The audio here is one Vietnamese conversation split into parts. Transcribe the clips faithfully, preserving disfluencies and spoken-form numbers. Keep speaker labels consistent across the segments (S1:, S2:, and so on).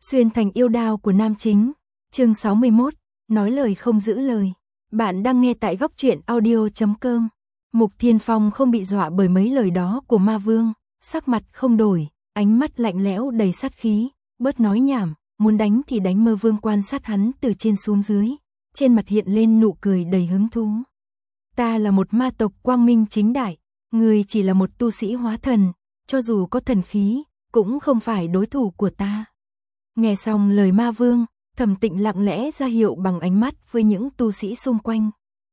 S1: Xuyên thành yêu đao của nam chính, chương sáu mươi mốt, nói lời không giữ lời. Bạn đang nghe tại góc truyện audio chấm com. Mục Thiên Phong không bị dọa bởi mấy lời đó của ma vương, sắc mặt không đổi, ánh mắt lạnh lẽo đầy sát khí, bớt nói nhảm, muốn đánh thì đánh. Mơ Vương quan sát hắn từ trên xuống dưới, trên mặt hiện lên nụ cười đầy hứng thú. Ta là một ma tộc quang minh chính đại, ngươi chỉ là một tu sĩ hóa thần, cho dù có thần khí, cũng không phải đối thủ của ta. Nghe xong lời ma vương, Thẩm Tịnh lặng lẽ ra hiệu bằng ánh mắt với những tu sĩ xung quanh.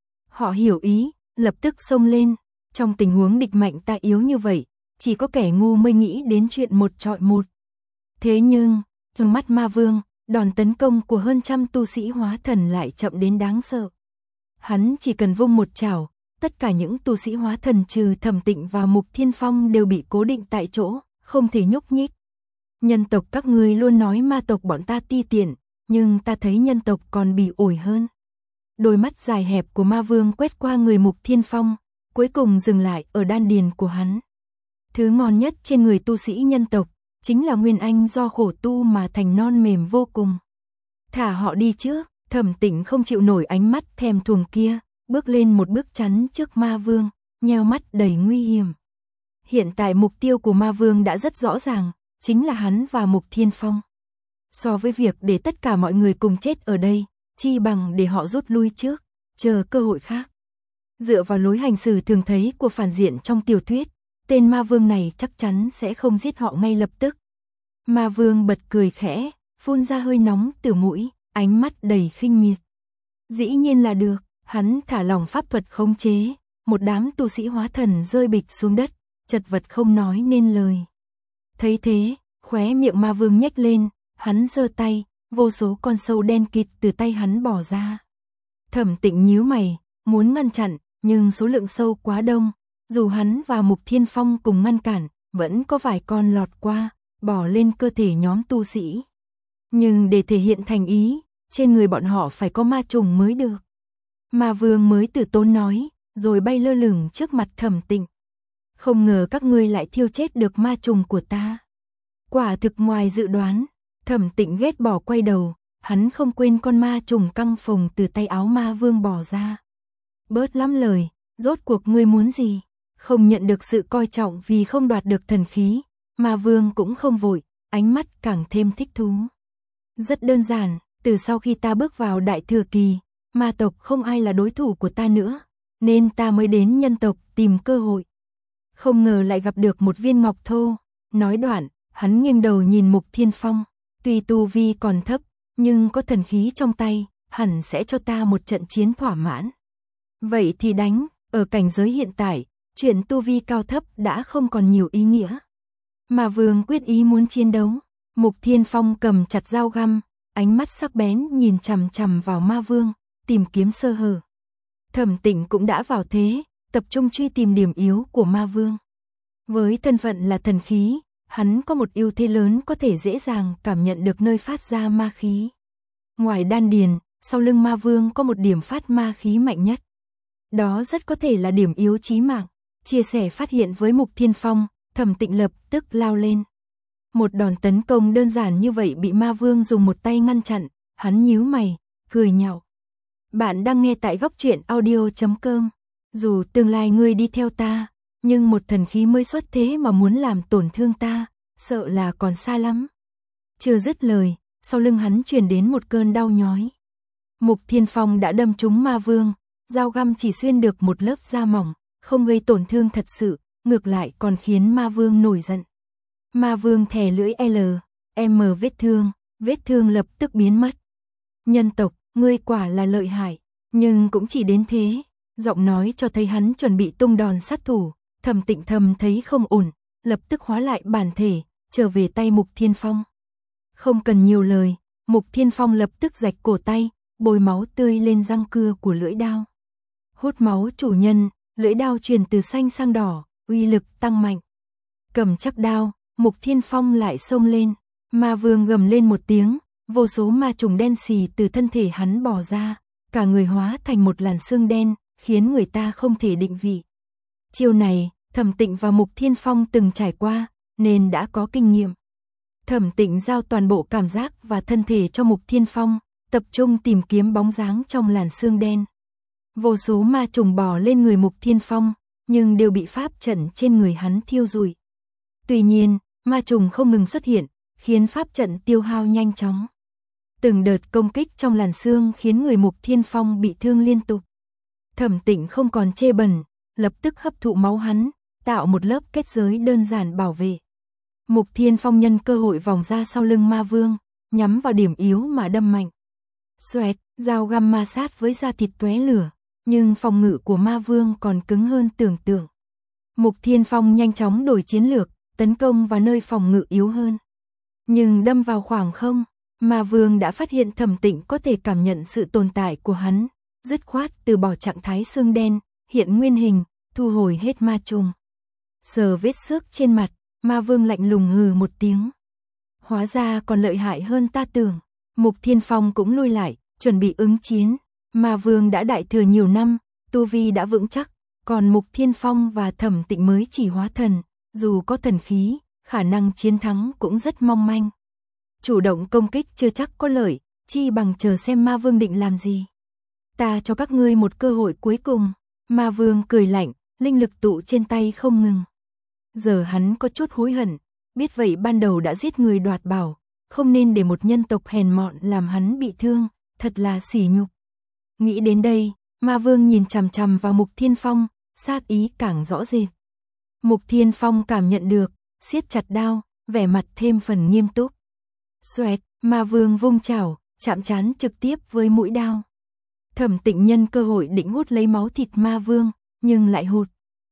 S1: Họ hiểu ý, lập tức xông lên, trong tình huống địch mạnh ta yếu như vậy, chỉ có kẻ ngu mới nghĩ đến chuyện một trọi một. Thế nhưng, trong mắt ma vương, đòn tấn công của hơn trăm tu sĩ hóa thần lại chậm đến đáng sợ. Hắn chỉ cần vung một chảo, tất cả những tu sĩ hóa thần trừ Thẩm Tịnh và Mục Thiên Phong đều bị cố định tại chỗ, không thể nhúc nhích. Nhân tộc các ngươi luôn nói ma tộc bọn ta ti tiện, nhưng ta thấy nhân tộc còn bỉ ổi hơn. Đôi mắt dài hẹp của ma vương quét qua người Mục Thiên Phong, cuối cùng dừng lại ở đan điền của hắn. Thứ ngon nhất trên người tu sĩ nhân tộc, chính là nguyên anh do khổ tu mà thành non mềm vô cùng. Thả họ đi trước. Thẩm Tịnh không chịu nổi ánh mắt thèm thuồng kia, bước lên một bước chắn trước ma vương, nheo mắt đầy nguy hiểm. Hiện tại mục tiêu của ma vương đã rất rõ ràng, chính là hắn và Mục Thiên Phong. So với việc để tất cả mọi người cùng chết ở đây, chi bằng để họ rút lui trước, chờ cơ hội khác. Dựa vào lối hành xử thường thấy của phản diện trong tiểu thuyết, tên ma vương này chắc chắn sẽ không giết họ ngay lập tức. Ma vương bật cười khẽ, phun ra hơi nóng từ mũi, ánh mắt đầy khinh miệt. Dĩ nhiên là được, hắn thả lỏng pháp thuật khống chế, một đám tu sĩ hóa thần rơi bịch xuống đất, chật vật không nói nên lời. Thấy thế, khóe miệng ma vương nhếch lên, hắn giơ tay, vô số con sâu đen kịt từ tay hắn bỏ ra. Thẩm Tịnh nhíu mày, muốn ngăn chặn, nhưng số lượng sâu quá đông, dù hắn và Mục Thiên Phong cùng ngăn cản, vẫn có vài con lọt qua, bỏ lên cơ thể nhóm tu sĩ. Nhưng để thể hiện thành ý, trên người bọn họ phải có ma trùng mới được. Ma vương mới từ tốn nói, rồi bay lơ lửng trước mặt Thẩm Tịnh. Không ngờ các ngươi lại thiêu chết được ma trùng của ta. Quả thực ngoài dự đoán. Thẩm Tịnh ghét bỏ quay đầu, hắn không quên con ma trùng căng phồng từ tay áo ma vương bỏ ra. Bớt lắm lời, rốt cuộc ngươi muốn gì? Không nhận được sự coi trọng vì không đoạt được thần khí, ma vương cũng không vội, ánh mắt càng thêm thích thú. Rất đơn giản, từ sau khi ta bước vào đại thừa kỳ, ma tộc không ai là đối thủ của ta nữa, nên ta mới đến nhân tộc tìm cơ hội. Không ngờ lại gặp được một viên ngọc thô. Nói đoạn, hắn nghiêng đầu nhìn Mục Thiên Phong. Tuy tu vi còn thấp, nhưng có thần khí trong tay, hẳn sẽ cho ta một trận chiến thỏa mãn. Vậy thì đánh, ở cảnh giới hiện tại, chuyện tu vi cao thấp đã không còn nhiều ý nghĩa. Mà vương quyết ý muốn chiến đấu. Mục Thiên Phong cầm chặt dao găm, ánh mắt sắc bén nhìn chằm chằm vào ma vương, tìm kiếm sơ hở. Thẩm Tịnh cũng đã vào thế, tập trung truy tìm điểm yếu của ma vương. Với thân phận là thần khí, hắn có một ưu thế lớn, có thể dễ dàng cảm nhận được nơi phát ra ma khí. Ngoài đan điền, sau lưng ma vương có một điểm phát ma khí mạnh nhất. Đó rất có thể là điểm yếu chí mạng. Chia sẻ phát hiện với Mục Thiên Phong, Thẩm Tịnh lập tức lao lên. Một đòn tấn công đơn giản như vậy bị ma vương dùng một tay ngăn chặn, hắn nhíu mày, cười nhạo. Bạn đang nghe tại góc truyện audio chấm com. Dù tương lai ngươi đi theo ta, nhưng một thần khí mới xuất thế mà muốn làm tổn thương ta, sợ là còn xa lắm. Chưa dứt lời, sau lưng hắn truyền đến một cơn đau nhói. Mục Thiên Phong đã đâm trúng ma vương, dao găm chỉ xuyên được một lớp da mỏng, không gây tổn thương thật sự, ngược lại còn khiến ma vương nổi giận. Ma vương thè lưỡi L, M vết thương, vết thương lập tức biến mất. Nhân tộc, ngươi quả là lợi hại, nhưng cũng chỉ đến thế. Giọng nói cho thấy hắn chuẩn bị tung đòn sát thủ. Thẩm Tịnh thầm thấy không ổn, lập tức hóa lại bản thể, trở về tay Mục Thiên Phong. Không cần nhiều lời, Mục Thiên Phong lập tức rạch cổ tay, bôi máu tươi lên răng cưa của lưỡi đao. Hút máu chủ nhân, lưỡi đao chuyển từ xanh sang đỏ, uy lực tăng mạnh. Cầm chắc đao, Mục Thiên Phong lại xông lên, ma vương gầm lên một tiếng, vô số ma trùng đen xì từ thân thể hắn bò ra, cả người hóa thành một làn xương đen, khiến người ta không thể định vị. Chiêu này, Thẩm Tịnh và Mục Thiên Phong từng trải qua, nên đã có kinh nghiệm. Thẩm Tịnh giao toàn bộ cảm giác và thân thể cho Mục Thiên Phong, tập trung tìm kiếm bóng dáng trong làn sương đen. Vô số ma trùng bò lên người Mục Thiên Phong, nhưng đều bị pháp trận trên người hắn thiêu rụi. Tuy nhiên, ma trùng không ngừng xuất hiện, khiến pháp trận tiêu hao nhanh chóng. Từng đợt công kích trong làn sương khiến người Mục Thiên Phong bị thương liên tục. Thẩm Tịnh không còn chê bẩn, lập tức hấp thụ máu hắn, tạo một lớp kết giới đơn giản bảo vệ. Mục Thiên Phong nhân cơ hội vòng ra sau lưng ma vương, nhắm vào điểm yếu mà đâm mạnh. Xoẹt, dao găm ma sát với da thịt tóe lửa, nhưng phòng ngự của ma vương còn cứng hơn tưởng tượng. Mục Thiên Phong nhanh chóng đổi chiến lược, tấn công vào nơi phòng ngự yếu hơn. Nhưng đâm vào khoảng không, ma vương đã phát hiện Thẩm Tịnh có thể cảm nhận sự tồn tại của hắn, dứt khoát từ bỏ trạng thái xương đen, hiện nguyên hình, thu hồi hết ma trùng. Sờ vết xước trên mặt, ma vương lạnh lùng hừ một tiếng. Hóa ra còn lợi hại hơn ta tưởng. Mục Thiên Phong cũng lui lại, chuẩn bị ứng chiến. Ma vương đã đại thừa nhiều năm, tu vi đã vững chắc, còn Mục Thiên Phong và Thẩm Tịnh mới chỉ hóa thần, dù có thần khí, khả năng chiến thắng cũng rất mong manh. Chủ động công kích chưa chắc có lợi, chi bằng chờ xem ma vương định làm gì. Ta cho các ngươi một cơ hội cuối cùng. Ma vương cười lạnh, linh lực tụ trên tay không ngừng. Giờ hắn có chút hối hận, biết vậy ban đầu đã giết người đoạt bảo, không nên để một nhân tộc hèn mọn làm hắn bị thương, thật là sỉ nhục. Nghĩ đến đây, ma vương nhìn chằm chằm vào Mục Thiên Phong, sát ý càng rõ rệt. Mục Thiên Phong cảm nhận được, siết chặt đao, vẻ mặt thêm phần nghiêm túc. Xoẹt, ma vương vung chảo, chạm trán trực tiếp với mũi đao. Thẩm Tịnh nhân cơ hội định hút lấy máu thịt ma vương, nhưng lại hụt.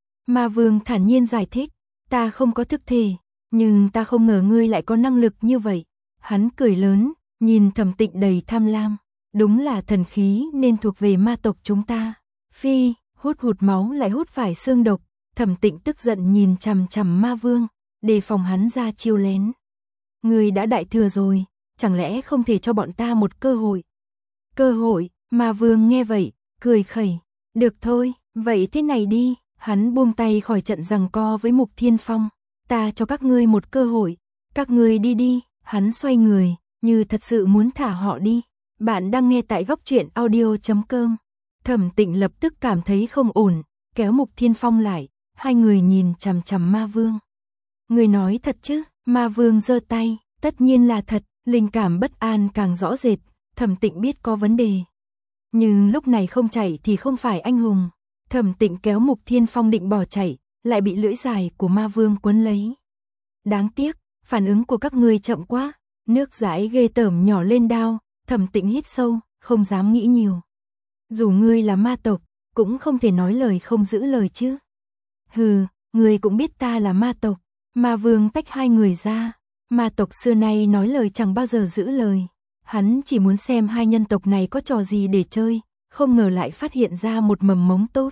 S1: Ma vương thản nhiên giải thích, ta không có thức thể, nhưng ta không ngờ ngươi lại có năng lực như vậy. Hắn cười lớn, nhìn Thẩm Tịnh đầy tham lam, đúng là thần khí nên thuộc về ma tộc chúng ta. Phi, hút hụt máu lại hút phải xương độc. Thẩm Tịnh tức giận nhìn chằm chằm ma vương, đề phòng hắn ra chiêu lén. Ngươi đã đại thừa rồi, chẳng lẽ không thể cho bọn ta một cơ hội? Cơ hội? Ma vương nghe vậy, cười khẩy. Được thôi, vậy thế này đi. Hắn buông tay khỏi trận giằng co với Mục Thiên Phong. Ta cho các ngươi một cơ hội. Các ngươi đi đi. Hắn xoay người, như thật sự muốn thả họ đi. Bạn đang nghe tại góc truyện audio chấm com. Thẩm Tịnh lập tức cảm thấy không ổn, kéo Mục Thiên Phong lại. Hai người nhìn chằm chằm ma vương. Người nói thật chứ? Ma vương giơ tay. Tất nhiên là thật. Linh cảm bất an càng rõ rệt. Thẩm Tịnh biết có vấn đề. Nhưng lúc này không chạy thì không phải anh hùng. Thẩm Tịnh kéo Mục Thiên Phong định bỏ chạy, lại bị lưỡi dài của ma vương quấn lấy. Đáng tiếc, phản ứng của các ngươi chậm quá. Nước dãi ghê tởm nhỏ lên đao. Thẩm Tịnh hít sâu, không dám nghĩ nhiều. Dù ngươi là ma tộc, cũng không thể nói lời không giữ lời chứ. Hừ, ngươi cũng biết ta là ma tộc. Ma vương tách hai người ra. Ma tộc xưa nay nói lời chẳng bao giờ giữ lời. Hắn chỉ muốn xem hai nhân tộc này có trò gì để chơi, không ngờ lại phát hiện ra một mầm mống tốt.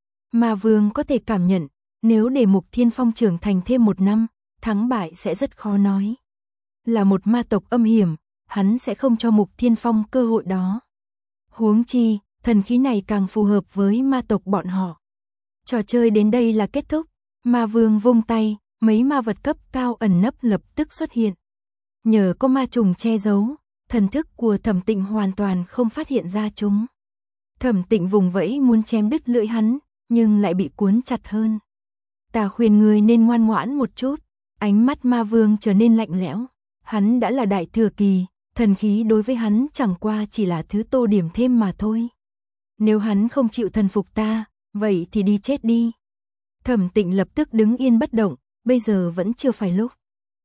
S1: Ma vương có thể cảm nhận, nếu để Mục Thiên Phong trưởng thành thêm một năm, thắng bại sẽ rất khó nói. Là một ma tộc âm hiểm, hắn sẽ không cho Mục Thiên Phong cơ hội đó. Huống chi, thần khí này càng phù hợp với ma tộc bọn họ. Trò chơi đến đây là kết thúc, ma vương vung tay, mấy ma vật cấp cao ẩn nấp lập tức xuất hiện. Nhờ có ma trùng che giấu, thần thức của Thẩm Tịnh hoàn toàn không phát hiện ra chúng. Thẩm Tịnh vùng vẫy muốn chém đứt lưỡi hắn, nhưng lại bị cuốn chặt hơn. Ta khuyên ngươi nên ngoan ngoãn một chút. Ánh mắt ma vương trở nên lạnh lẽo. Hắn đã là đại thừa kỳ, thần khí đối với hắn chẳng qua chỉ là thứ tô điểm thêm mà thôi. Nếu hắn không chịu thần phục ta, vậy thì đi chết đi. Thẩm Tịnh lập tức đứng yên bất động, bây giờ vẫn chưa phải lúc.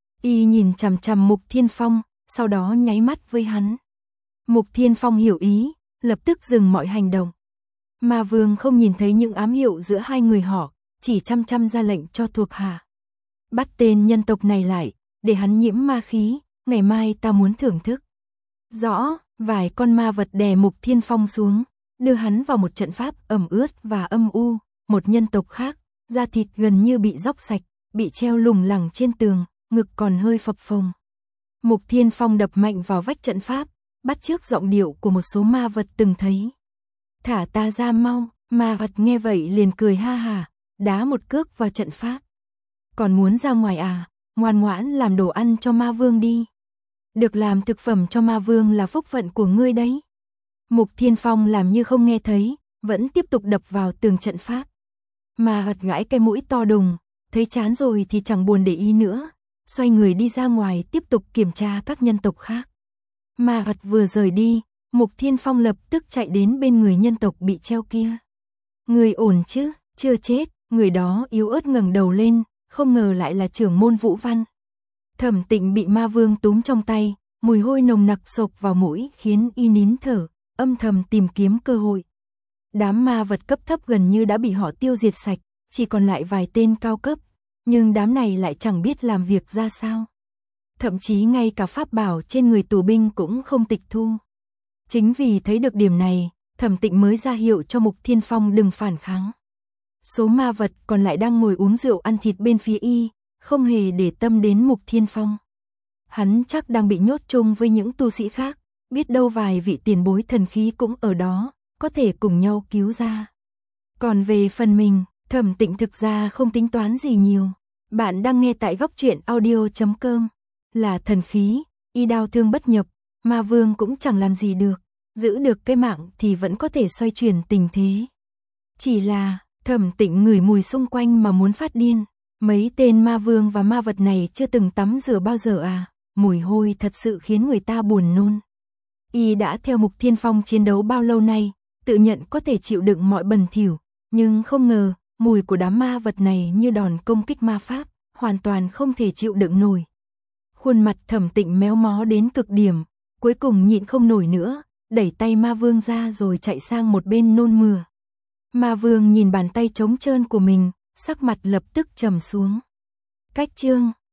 S1: Y nhìn chằm chằm Mục Thiên Phong, sau đó nháy mắt với hắn. Mục Thiên Phong hiểu ý, lập tức dừng mọi hành động. Ma vương không nhìn thấy những ám hiệu giữa hai người họ, chỉ chăm chăm ra lệnh cho thuộc hạ. Bắt tên nhân tộc này lại, để hắn nhiễm ma khí, ngày mai ta muốn thưởng thức. Rõ, vài con ma vật đè Mục Thiên Phong xuống, đưa hắn vào một trận pháp ẩm ướt và âm u. Một nhân tộc khác, da thịt gần như bị róc sạch, bị treo lủng lẳng trên tường, ngực còn hơi phập phồng. Mục Thiên Phong đập mạnh vào vách trận pháp, bắt chước giọng điệu của một số ma vật từng thấy. Thả ta ra mau. Ma vật nghe vậy liền cười ha hà, đá một cước vào trận pháp. Còn muốn ra ngoài à? ngoan ngoãn làm đồ ăn cho ma vương đi. Được làm thực phẩm cho ma vương là phúc phận của ngươi đấy. Mục Thiên Phong làm như không nghe thấy, vẫn tiếp tục đập vào tường trận pháp. Ma Hật gãi cái mũi to đùng, thấy chán rồi thì chẳng buồn để ý nữa, xoay người đi ra ngoài tiếp tục kiểm tra các nhân tộc khác. Ma Hật vừa rời đi, Mục Thiên Phong lập tức chạy đến bên người nhân tộc bị treo kia. Người ổn chứ, chưa chết, người đó yếu ớt ngẩng đầu lên, không ngờ lại là trưởng môn Vũ Văn. Thẩm Tịnh bị ma vương túm trong tay, mùi hôi nồng nặc xộc vào mũi khiến y nín thở, âm thầm tìm kiếm cơ hội. Đám ma vật cấp thấp gần như đã bị họ tiêu diệt sạch, chỉ còn lại vài tên cao cấp, nhưng đám này lại chẳng biết làm việc ra sao. Thậm chí ngay cả pháp bảo trên người tù binh cũng không tịch thu. Chính vì thấy được điểm này, Thẩm Tịnh mới ra hiệu cho Mục Thiên Phong đừng phản kháng. Số ma vật còn lại đang ngồi uống rượu ăn thịt bên phía y, không hề để tâm đến Mục Thiên Phong. Hắn chắc đang bị nhốt chung với những tu sĩ khác, biết đâu vài vị tiền bối thần khí cũng ở đó, có thể cùng nhau cứu ra. Còn về phần mình, Thẩm Tịnh thực ra không tính toán gì nhiều. Bạn đang nghe tại góc truyện audio chấm com. Là thần khí, y đao thương bất nhập, ma vương cũng chẳng làm gì được, giữ được cái mạng thì vẫn có thể xoay chuyển tình thế. Chỉ là, Thẩm Tịnh ngửi mùi xung quanh mà muốn phát điên. Mấy tên ma vương và ma vật này chưa từng tắm rửa bao giờ à, mùi hôi thật sự khiến người ta buồn nôn. Y đã theo Mục Thiên Phong chiến đấu bao lâu nay, tự nhận có thể chịu đựng mọi bẩn thỉu, nhưng không ngờ, mùi của đám ma vật này như đòn công kích ma pháp, hoàn toàn không thể chịu đựng nổi. Khuôn mặt Thẩm Tịnh méo mó đến cực điểm, cuối cùng nhịn không nổi nữa, đẩy tay ma vương ra rồi chạy sang một bên nôn mửa. Ma vương nhìn bàn tay trống trơn của mình, sắc mặt lập tức trầm xuống. Cách chương